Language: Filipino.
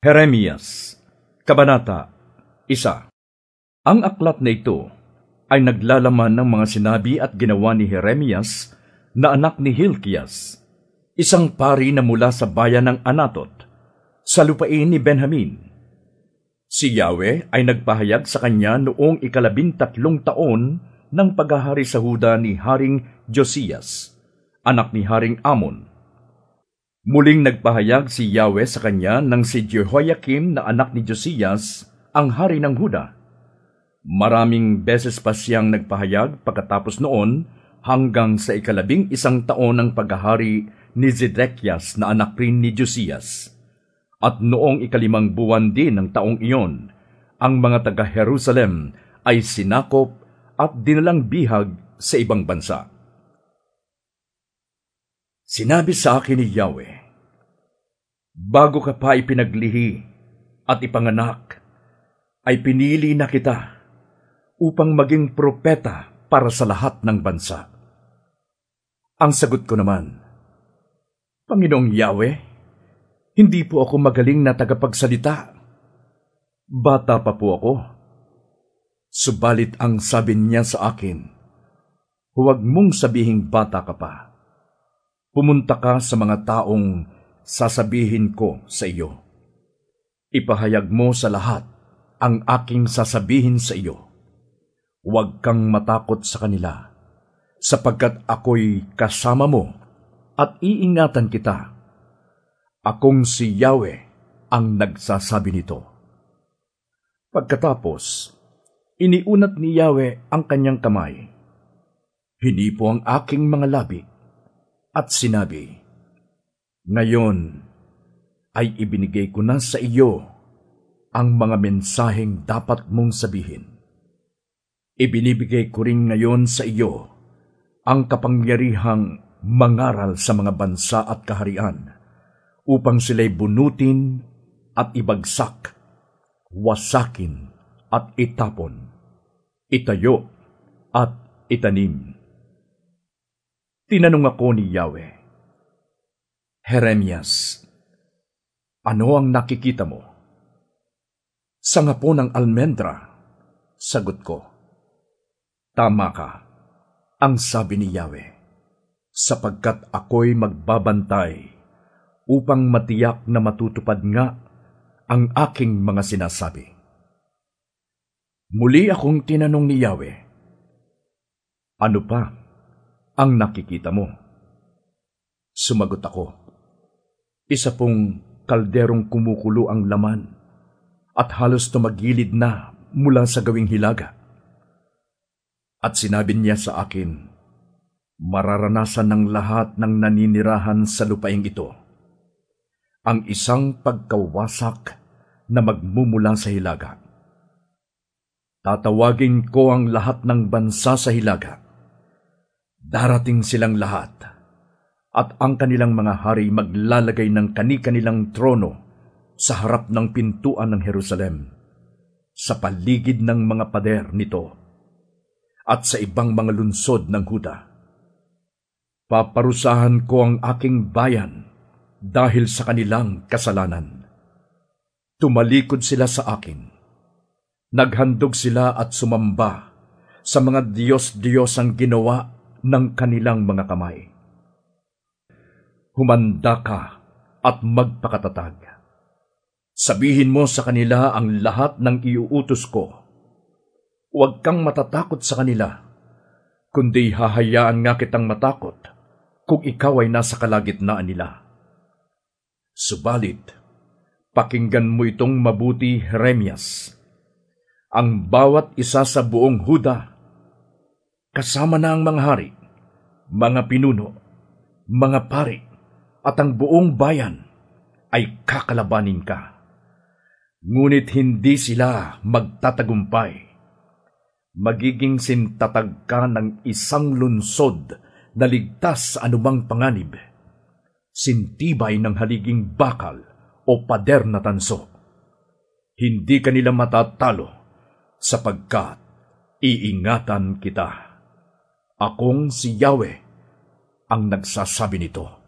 Jeremias, Kabanata 1. Ang aklat na ito ay naglalaman ng mga sinabi at ginawa ni Jeremias na anak ni Hilkias, isang pari na mula sa bayan ng Anatot, sa lupain ni Benjamin. Si Yahweh ay nagpahayag sa kanya noong 13 taon ng paghahari sa Huda ni Haring Josias, anak ni Haring Amon. Muling nagpahayag si Yahweh sa kanya nang si Jehoiakim na anak ni Josias ang hari ng Huda. Maraming beses pa siyang nagpahayag pagkatapos noon hanggang sa 11 taon ng paghahari ni Zedekias na anak rin ni Josias. At noong 5 buwan din ng taong iyon, ang mga taga-Jerusalem ay sinakop at dinalang bihag sa ibang bansa. Sinabi sa akin ni Yahweh, bago ka pa ipinaglihi at ipanganak, ay pinili na kita upang maging propeta para sa lahat ng bansa. Ang sagot ko naman, Panginoong Yahweh, hindi po ako magaling na tagapagsalita. Bata pa po ako. Subalit ang sabi niya sa akin, huwag mong sabihing bata ka pa. Pumunta ka sa mga taong sasabihin ko sa iyo. Ipahayag mo sa lahat ang aking sasabihin sa iyo. Huwag kang matakot sa kanila, sapagkat ako'y kasama mo at iingatan kita. Akong si Yahweh ang nagsasabi nito. Pagkatapos, iniunat ni Yahweh ang kanyang kamay. Hinipo ang aking mga labi at sinabi, ngayon ay ibinigay ko na sa iyo ang mga mensaheng dapat mong sabihin. Ibinibigay ko rin ngayon sa iyo ang kapangyarihang mangaral sa mga bansa at kaharian upang sila'y bunutin at ibagsak, wasakin at itapon, itayo at itanim. Tinanong ako ni Yahweh, Jeremias, ano ang nakikita mo? Sa ngapo ng almendra, sagot ko. Tama ka, ang sabi ni Yahweh, sapagkat ako'y magbabantay upang matiyak na matutupad nga ang aking mga sinasabi. Muli akong tinanong ni Yahweh, ano pa ang nakikita mo? Sumagot ako, isa pong kalderong kumukulo ang laman at halos tumagilid na mula sa gawing hilaga. At sinabi niya sa akin, mararanasan ng lahat ng naninirahan sa lupaing ito ang isang pagkawasak na magmumula sa hilaga. Tatawagin ko ang lahat ng bansa sa hilaga. Darating silang lahat, at ang kanilang mga hari maglalagay ng kani-kanilang trono sa harap ng pintuan ng Jerusalem, sa paligid ng mga pader nito, at sa ibang mga lunsod ng Huda. Paparusahan ko ang aking bayan dahil sa kanilang kasalanan. Tumalikod sila sa akin. Naghandog sila at sumamba sa mga Diyos-Diyos ang ginawa ng kanilang mga kamay. Humanda ka at magpakatatag. Sabihin mo sa kanila ang lahat ng iuutos ko. Huwag kang matatakot sa kanila, kundi hahayaan nga kitang matakot kung ikaw ay nasa kalagitnaan nila. Subalit, pakinggan mo itong mabuti, Jeremias. Ang bawat isa sa buong Huda, kasama na ang mga hari, mga pinuno, mga pari, at ang buong bayan ay kakalabanin ka. Ngunit hindi sila magtatagumpay. Magiging sintatag ka ng isang lunsod na ligtas sa anumang panganib, sintibay ng haliging bakal o pader na tanso. Hindi ka nila matatalo sapagkat iingatan kita. Akong si Yahweh ang nagsasabi nito.